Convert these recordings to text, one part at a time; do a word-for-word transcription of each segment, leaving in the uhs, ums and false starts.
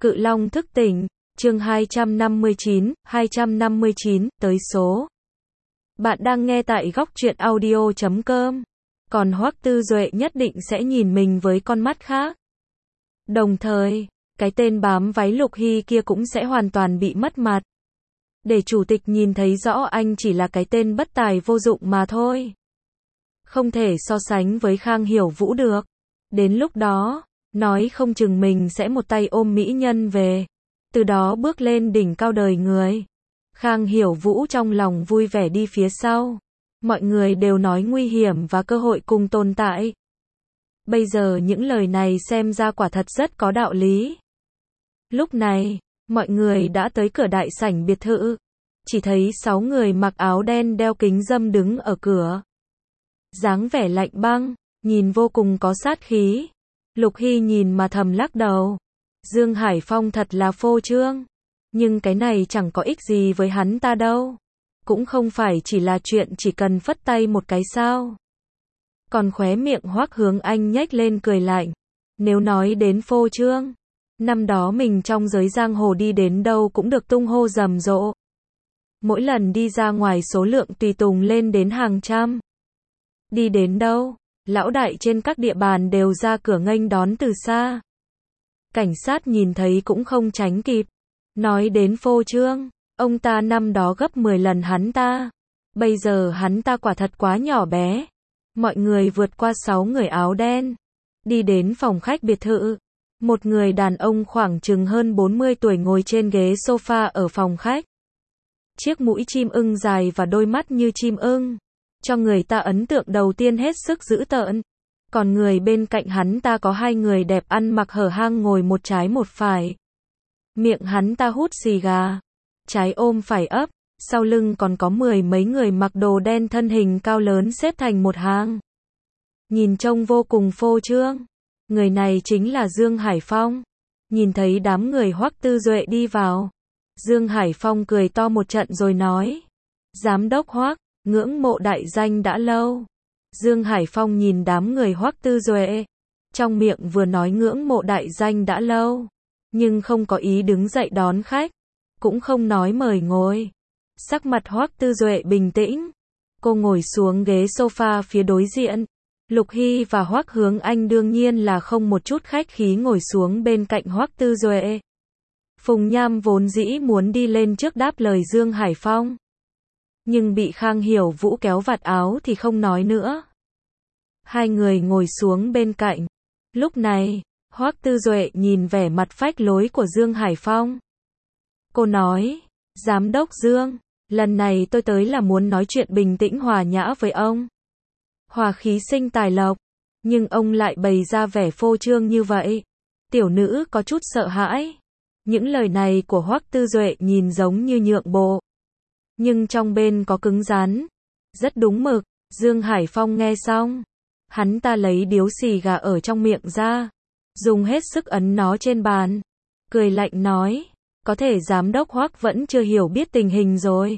Cự Long thức tỉnh, chương hai trăm năm mươi chín, hai trăm năm mươi chín, tới số. Bạn đang nghe tại góc truyện audio chấm com. Còn Hoắc Tư Duệ nhất định sẽ nhìn mình với con mắt khác. Đồng thời, cái tên bám váy Lục Hy kia cũng sẽ hoàn toàn bị mất mặt. Để chủ tịch nhìn thấy rõ anh chỉ là cái tên bất tài vô dụng mà thôi. Không thể so sánh với Khang Hiểu Vũ được. Đến lúc đó, nói không chừng mình sẽ một tay ôm mỹ nhân về. Từ đó bước lên đỉnh cao đời người. Khang Hiểu Vũ trong lòng vui vẻ đi phía sau. Mọi người đều nói nguy hiểm và cơ hội cùng tồn tại. Bây giờ những lời này xem ra quả thật rất có đạo lý. Lúc này, mọi người đã tới cửa đại sảnh biệt thự. Chỉ thấy sáu người mặc áo đen đeo kính râm đứng ở cửa. Dáng vẻ lạnh băng, nhìn vô cùng có sát khí. Lục Hy nhìn mà thầm lắc đầu. Dương Hải Phong thật là phô trương. Nhưng cái này chẳng có ích gì với hắn ta đâu. Cũng không phải chỉ là chuyện chỉ cần phất tay một cái sao. Còn khóe miệng Hoắc Hướng Anh nhếch lên cười lạnh. Nếu nói đến phô trương, năm đó mình trong giới giang hồ đi đến đâu cũng được tung hô rầm rộ. Mỗi lần đi ra ngoài số lượng tùy tùng lên đến hàng trăm. Đi đến đâu, lão đại trên các địa bàn đều ra cửa nghênh đón từ xa. Cảnh sát nhìn thấy cũng không tránh kịp. Nói đến phô trương, ông ta năm đó gấp mười lần hắn ta. Bây giờ hắn ta quả thật quá nhỏ bé. Mọi người vượt qua sáu người áo đen. Đi đến phòng khách biệt thự. Một người đàn ông khoảng chừng hơn bốn mươi tuổi ngồi trên ghế sofa ở phòng khách. Chiếc mũi chim ưng dài và đôi mắt như chim ưng. Cho người ta ấn tượng đầu tiên hết sức dữ tợn. Còn người bên cạnh hắn ta có hai người đẹp ăn mặc hở hang ngồi một trái một phải. Miệng hắn ta hút xì gà. Trái ôm phải ấp. Sau lưng còn có mười mấy người mặc đồ đen thân hình cao lớn xếp thành một hàng. Nhìn trông vô cùng phô trương. Người này chính là Dương Hải Phong. Nhìn thấy đám người Hoắc Tư Duệ đi vào. Dương Hải Phong cười to một trận rồi nói. Giám đốc Hoắc, ngưỡng mộ đại danh đã lâu. Dương Hải Phong nhìn đám người Hoắc Tư Duệ. Trong miệng vừa nói ngưỡng mộ đại danh đã lâu. Nhưng không có ý đứng dậy đón khách. Cũng không nói mời ngồi. Sắc mặt Hoắc Tư Duệ bình tĩnh. Cô ngồi xuống ghế sofa phía đối diện. Lục Hy và Hoắc Hướng Anh đương nhiên là không một chút khách khí ngồi xuống bên cạnh Hoắc Tư Duệ. Phùng Nham vốn dĩ muốn đi lên trước đáp lời Dương Hải Phong. Nhưng bị Khang Hiểu Vũ kéo vạt áo thì không nói nữa. Hai người ngồi xuống bên cạnh. Lúc này, Hoắc Tư Duệ nhìn vẻ mặt phách lối của Dương Hải Phong. Cô nói, Giám đốc Dương, lần này tôi tới là muốn nói chuyện bình tĩnh hòa nhã với ông. Hòa khí sinh tài lộc. Nhưng ông lại bày ra vẻ phô trương như vậy. Tiểu nữ có chút sợ hãi. Những lời này của Hoắc Tư Duệ nhìn giống như nhượng bộ. Nhưng trong bên có cứng rắn. Rất đúng mực. Dương Hải Phong nghe xong. Hắn ta lấy điếu xì gà ở trong miệng ra. Dùng hết sức ấn nó trên bàn. Cười lạnh nói. Có thể giám đốc Hoắc vẫn chưa hiểu biết tình hình rồi.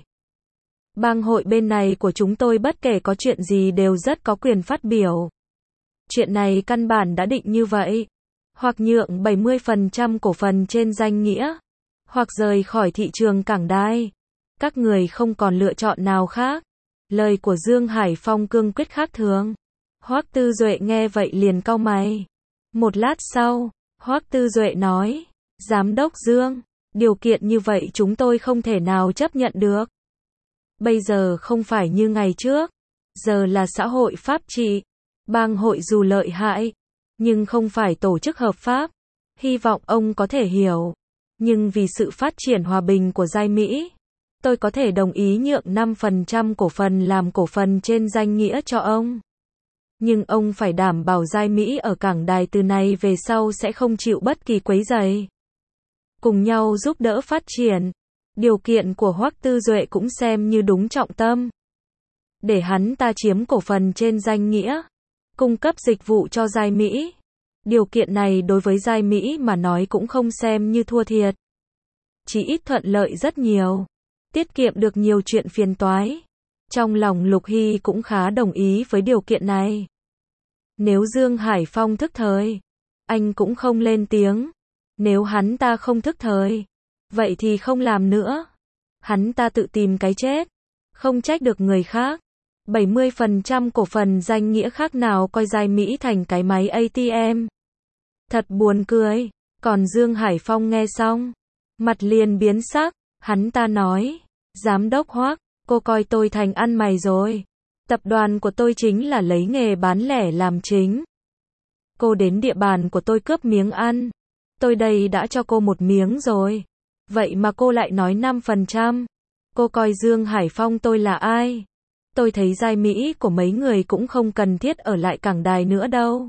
Bang hội bên này của chúng tôi bất kể có chuyện gì đều rất có quyền phát biểu. Chuyện này căn bản đã định như vậy. Hoặc nhượng bảy mươi phần trăm cổ phần trên danh nghĩa. Hoặc rời khỏi thị trường cảng đai. Các người không còn lựa chọn nào khác. Lời của Dương Hải Phong cương quyết khác thường. Hoắc Tư Duệ nghe vậy liền cau mày. Một lát sau, Hoắc Tư Duệ nói. Giám đốc Dương, điều kiện như vậy chúng tôi không thể nào chấp nhận được. Bây giờ không phải như ngày trước. Giờ là xã hội pháp trị. Bang hội dù lợi hại, nhưng không phải tổ chức hợp pháp. Hy vọng ông có thể hiểu. Nhưng vì sự phát triển hòa bình của Giai Mỹ, tôi có thể đồng ý nhượng năm phần trăm cổ phần làm cổ phần trên danh nghĩa cho ông. Nhưng ông phải đảm bảo Giai Mỹ ở cảng đài từ nay về sau sẽ không chịu bất kỳ quấy rầy. Cùng nhau giúp đỡ phát triển. Điều kiện của Hoắc Tư Duệ cũng xem như đúng trọng tâm. Để hắn ta chiếm cổ phần trên danh nghĩa. Cung cấp dịch vụ cho Giai Mỹ. Điều kiện này đối với Giai Mỹ mà nói cũng không xem như thua thiệt. Chỉ ít thuận lợi rất nhiều. Tiết kiệm được nhiều chuyện phiền toái. Trong lòng Lục Hy cũng khá đồng ý với điều kiện này. Nếu Dương Hải Phong thức thời, anh cũng không lên tiếng. Nếu hắn ta không thức thời, vậy thì không làm nữa. Hắn ta tự tìm cái chết, không trách được người khác. bảy mươi phần trăm cổ phần danh nghĩa khác nào coi Giai Mỹ thành cái máy a tê em. Thật buồn cười. Còn Dương Hải Phong nghe xong, mặt liền biến sắc, hắn ta nói, Giám đốc Hoắc, cô coi tôi thành ăn mày rồi. Tập đoàn của tôi chính là lấy nghề bán lẻ làm chính. Cô đến địa bàn của tôi cướp miếng ăn. Tôi đây đã cho cô một miếng rồi. Vậy mà cô lại nói năm phần trăm. Cô coi Dương Hải Phong tôi là ai? Tôi thấy Giai Mỹ của mấy người cũng không cần thiết ở lại cảng đài nữa đâu.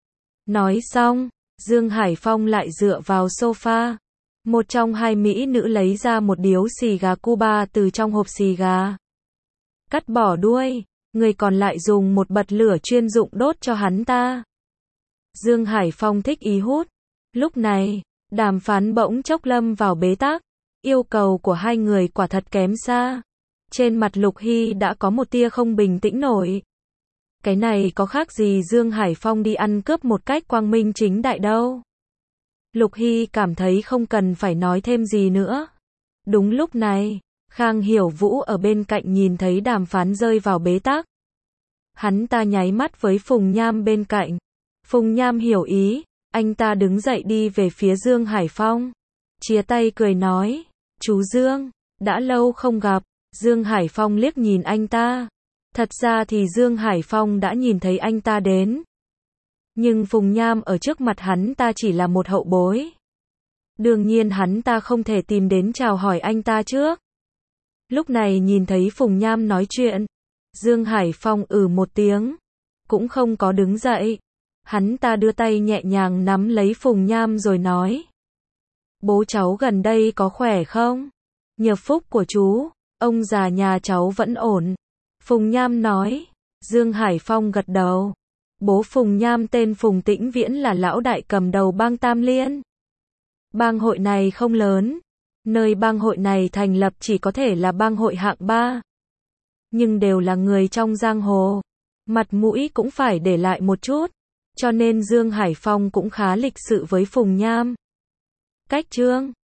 Nói xong, Dương Hải Phong lại dựa vào sofa. Một trong hai mỹ nữ lấy ra một điếu xì gà Cuba từ trong hộp xì gà. Cắt bỏ đuôi, người còn lại dùng một bật lửa chuyên dụng đốt cho hắn ta. Dương Hải Phong thích ý hút. Lúc này, đàm phán bỗng chốc lâm vào bế tắc. Yêu cầu của hai người quả thật kém xa. Trên mặt Lục Hy đã có một tia không bình tĩnh nổi. Cái này có khác gì Dương Hải Phong đi ăn cướp một cách quang minh chính đại đâu. Lục Hy cảm thấy không cần phải nói thêm gì nữa. Đúng lúc này, Khang Hiểu Vũ ở bên cạnh nhìn thấy đàm phán rơi vào bế tắc. Hắn ta nháy mắt với Phùng Nham bên cạnh. Phùng Nham hiểu ý, anh ta đứng dậy đi về phía Dương Hải Phong. Chia tay cười nói, chú Dương, đã lâu không gặp. Dương Hải Phong liếc nhìn anh ta. Thật ra thì Dương Hải Phong đã nhìn thấy anh ta đến. Nhưng Phùng Nham ở trước mặt hắn ta chỉ là một hậu bối. Đương nhiên hắn ta không thể tìm đến chào hỏi anh ta trước. Lúc này nhìn thấy Phùng Nham nói chuyện, Dương Hải Phong ừ một tiếng, cũng không có đứng dậy. Hắn ta đưa tay nhẹ nhàng nắm lấy Phùng Nham rồi nói, bố cháu gần đây có khỏe không? Nhờ phúc của chú, ông già nhà cháu vẫn ổn. Phùng Nham nói. Dương Hải Phong gật đầu. Bố Phùng Nham tên Phùng Tĩnh Viễn là lão đại cầm đầu bang Tam Liên. Bang hội này không lớn. Nơi bang hội này thành lập chỉ có thể là bang hội hạng ba. Nhưng đều là người trong giang hồ. Mặt mũi cũng phải để lại một chút. Cho nên Dương Hải Phong cũng khá lịch sự với Phùng Nham. Cách Trương,